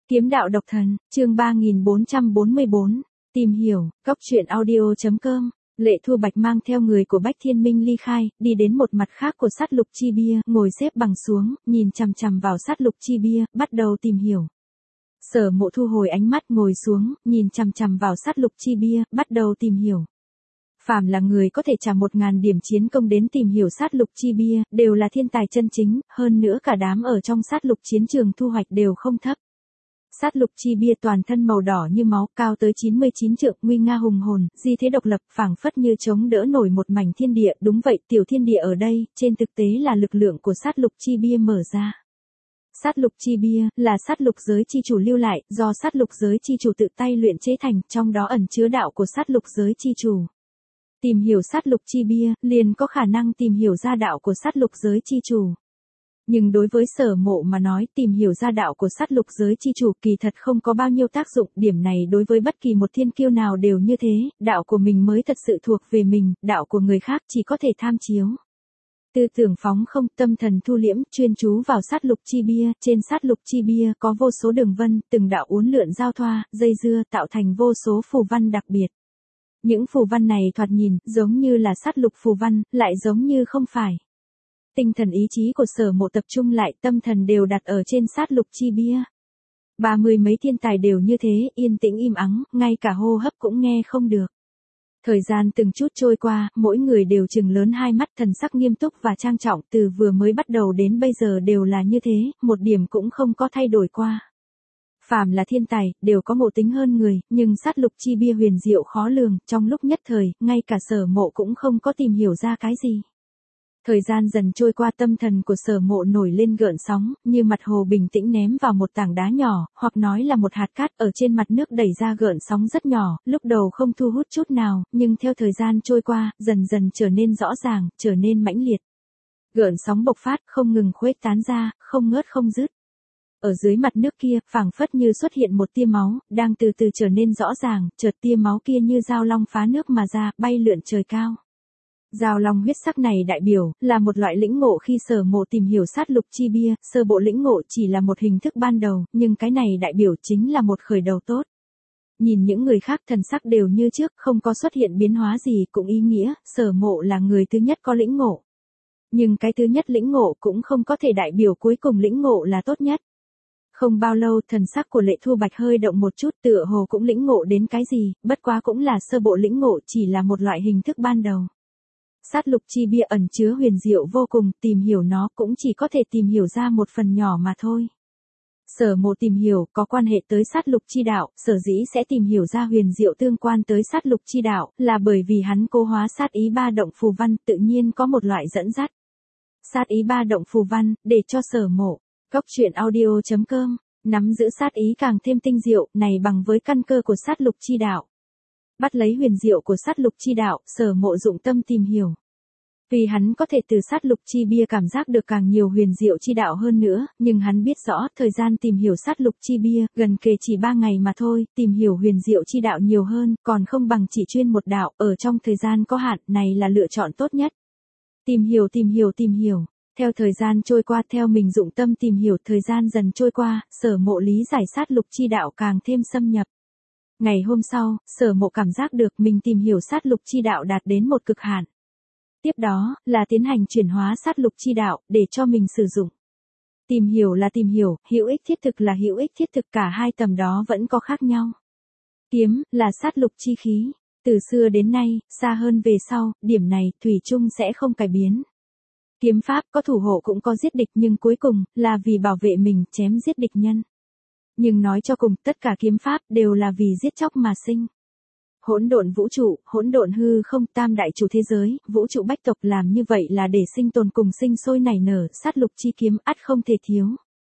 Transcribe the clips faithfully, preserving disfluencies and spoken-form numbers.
Kiếm đạo độc thần, chương ba nghìn bốn trăm bốn mươi bốn, tìm hiểu, góc truyện audio.com. Lệ Thu Bạch mang theo người của Bách Thiên Minh ly khai, đi đến một mặt khác của sát lục chi bia, ngồi xếp bằng xuống, nhìn chằm chằm vào sát lục chi bia, bắt đầu tìm hiểu. Sở Mộ thu hồi ánh mắt ngồi xuống, nhìn chằm chằm vào sát lục chi bia, bắt đầu tìm hiểu. Phàm là người có thể trả một ngàn điểm chiến công đến tìm hiểu sát lục chi bia, đều là thiên tài chân chính, hơn nữa cả đám ở trong sát lục chiến trường thu hoạch đều không thấp. Sát lục chi bia toàn thân màu đỏ như máu, cao tới chín mươi chín trượng, nguy nga hùng hồn, di thế độc lập, phảng phất như chống đỡ nổi một mảnh thiên địa. Đúng vậy, tiểu thiên địa ở đây, trên thực tế là lực lượng của sát lục chi bia mở ra. Sát lục chi bia là sát lục giới chi chủ lưu lại, do sát lục giới chi chủ tự tay luyện chế thành, trong đó ẩn chứa đạo của sát lục giới chi chủ. Tìm hiểu sát lục chi bia, liền có khả năng tìm hiểu ra đạo của sát lục giới chi chủ. Nhưng đối với Sở Mộ mà nói, tìm hiểu ra đạo của sát lục giới chi chủ kỳ thật không có bao nhiêu tác dụng, điểm này đối với bất kỳ một thiên kiêu nào đều như thế, đạo của mình mới thật sự thuộc về mình, đạo của người khác chỉ có thể tham chiếu. Tư tưởng phóng không, tâm thần thu liễm, chuyên chú vào sát lục chi bia, trên sát lục chi bia có vô số đường vân, từng đạo uốn lượn giao thoa, dây dưa tạo thành vô số phù văn đặc biệt. Những phù văn này thoạt nhìn giống như là sát lục phù văn, lại giống như không phải. Tinh thần ý chí của Sở Mộ tập trung lại, tâm thần đều đặt ở trên sát lục chi bia. Ba mươi mấy thiên tài đều như thế, yên tĩnh im ắng, ngay cả hô hấp cũng nghe không được. Thời gian từng chút trôi qua, mỗi người đều trừng lớn hai mắt, thần sắc nghiêm túc và trang trọng, từ vừa mới bắt đầu đến bây giờ đều là như thế, một điểm cũng không có thay đổi qua. Phàm là thiên tài, đều có ngộ tính hơn người, nhưng sát lục chi bia huyền diệu khó lường, trong lúc nhất thời, ngay cả Sở Mộ cũng không có tìm hiểu ra cái gì. Thời gian dần trôi qua, tâm thần của Sở Mộ nổi lên gợn sóng, như mặt hồ bình tĩnh ném vào một tảng đá nhỏ, hoặc nói là một hạt cát ở trên mặt nước đẩy ra gợn sóng rất nhỏ, lúc đầu không thu hút chút nào, nhưng theo thời gian trôi qua, dần dần trở nên rõ ràng, trở nên mãnh liệt. Gợn sóng bộc phát, không ngừng khuếch tán ra, không ngớt không dứt. Ở dưới mặt nước kia, phảng phất như xuất hiện một tia máu, đang từ từ trở nên rõ ràng, chợt tia máu kia như dao long phá nước mà ra, bay lượn trời cao. Dao long huyết sắc này đại biểu là một loại lĩnh ngộ khi Sở Mộ tìm hiểu sát lục chi bia, sơ bộ lĩnh ngộ chỉ là một hình thức ban đầu, nhưng cái này đại biểu chính là một khởi đầu tốt. Nhìn những người khác thần sắc đều như trước, không có xuất hiện biến hóa gì, cũng ý nghĩa, Sở Mộ là người thứ nhất có lĩnh ngộ. Nhưng cái thứ nhất lĩnh ngộ cũng không có thể đại biểu cuối cùng lĩnh ngộ là tốt nhất. Không bao lâu, thần sắc của Lệ Thu Bạch hơi động một chút, tựa hồ cũng lĩnh ngộ đến cái gì, bất quá cũng là sơ bộ lĩnh ngộ, chỉ là một loại hình thức ban đầu. Sát lục chi bia ẩn chứa huyền diệu vô cùng, tìm hiểu nó cũng chỉ có thể tìm hiểu ra một phần nhỏ mà thôi. Sở Mộ tìm hiểu có quan hệ tới sát lục chi đạo, sở dĩ sẽ tìm hiểu ra huyền diệu tương quan tới sát lục chi đạo, là bởi vì hắn cố hóa sát ý ba động phù văn, tự nhiên có một loại dẫn dắt. Sát ý ba động phù văn, để cho Sở Mộ, góc truyện audio.com, nắm giữ sát ý càng thêm tinh diệu, này bằng với căn cơ của sát lục chi đạo. Bắt lấy huyền diệu của sát lục chi đạo, Sở Mộ dụng tâm tìm hiểu. Vì hắn có thể từ sát lục chi bia cảm giác được càng nhiều huyền diệu chi đạo hơn nữa, nhưng hắn biết rõ, thời gian tìm hiểu sát lục chi bia, gần kề chỉ ba ngày mà thôi, tìm hiểu huyền diệu chi đạo nhiều hơn, còn không bằng chỉ chuyên một đạo, ở trong thời gian có hạn, này là lựa chọn tốt nhất. Tìm hiểu tìm hiểu tìm hiểu. Theo thời gian trôi qua, theo mình dụng tâm tìm hiểu, thời gian dần trôi qua, Sở Mộ lý giải sát lục chi đạo càng thêm xâm nhập. Ngày hôm sau, Sở Mộ cảm giác được mình tìm hiểu sát lục chi đạo đạt đến một cực hạn. Tiếp đó, là tiến hành chuyển hóa sát lục chi đạo, để cho mình sử dụng. Tìm hiểu là tìm hiểu, hữu ích thiết thực là hữu ích thiết thực, cả hai tầm đó vẫn có khác nhau. Kiếm, là sát lục chi khí. Từ xưa đến nay, xa hơn về sau, điểm này, thủy chung sẽ không cải biến. Kiếm pháp có thủ hộ cũng có giết địch, nhưng cuối cùng, là vì bảo vệ mình, chém giết địch nhân. Nhưng nói cho cùng, tất cả kiếm pháp đều là vì giết chóc mà sinh. Hỗn độn vũ trụ, hỗn độn hư không, tam đại chủ thế giới, vũ trụ bách tộc làm như vậy là để sinh tồn cùng sinh sôi nảy nở, sát lục chi kiếm ắt không thể thiếu.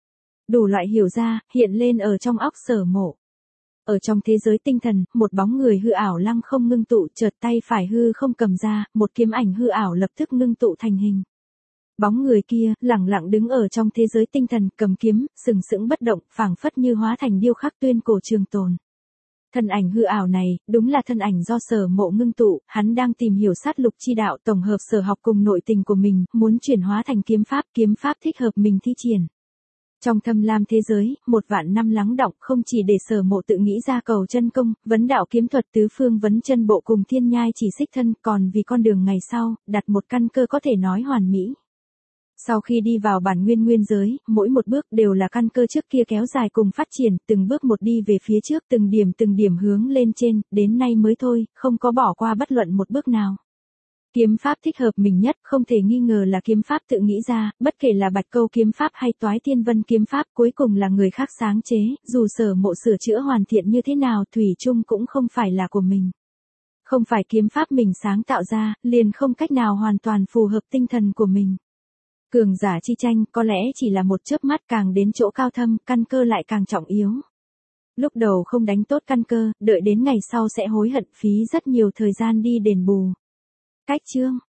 Đủ loại hiểu ra, hiện lên ở trong óc Sở Mộ. Ở trong thế giới tinh thần, một bóng người hư ảo lăng không ngưng tụ, chợt tay phải hư không cầm ra, một kiếm ảnh hư ảo lập tức ngưng tụ thành hình. Bóng người kia, lẳng lặng đứng ở trong thế giới tinh thần, cầm kiếm, sừng sững bất động, phảng phất như hóa thành điêu khắc tuyên cổ trường tồn. Thân ảnh hư ảo này, đúng là thân ảnh do Sở Mộ ngưng tụ, hắn đang tìm hiểu sát lục chi đạo, tổng hợp sở học cùng nội tình của mình, muốn chuyển hóa thành kiếm pháp, kiếm pháp thích hợp mình thi triển. Trong thâm lam thế giới, một vạn năm lắng đọng không chỉ để Sở Mộ tự nghĩ ra cầu chân công, vấn đạo kiếm thuật tứ phương vấn chân bộ cùng thiên nhai chỉ xích thân, còn vì con đường ngày sau, đặt một căn cơ có thể nói hoàn mỹ. Sau khi đi vào bản nguyên nguyên giới, mỗi một bước đều là căn cơ trước kia kéo dài cùng phát triển, từng bước một đi về phía trước, từng điểm từng điểm hướng lên trên, đến nay mới thôi, không có bỏ qua bất luận một bước nào. Kiếm pháp thích hợp mình nhất, không thể nghi ngờ là kiếm pháp tự nghĩ ra, bất kể là Bạch Câu kiếm pháp hay Toái Thiên Vân kiếm pháp, cuối cùng là người khác sáng chế, dù Sở Mộ sửa chữa hoàn thiện như thế nào, thủy chung cũng không phải là của mình. Không phải kiếm pháp mình sáng tạo ra, liền không cách nào hoàn toàn phù hợp tinh thần của mình. Cường giả chi tranh có lẽ chỉ là một chớp mắt, càng đến chỗ cao thâm, căn cơ lại càng trọng yếu. Lúc đầu không đánh tốt căn cơ, đợi đến ngày sau sẽ hối hận, phí rất nhiều thời gian đi đền bù. Cách chương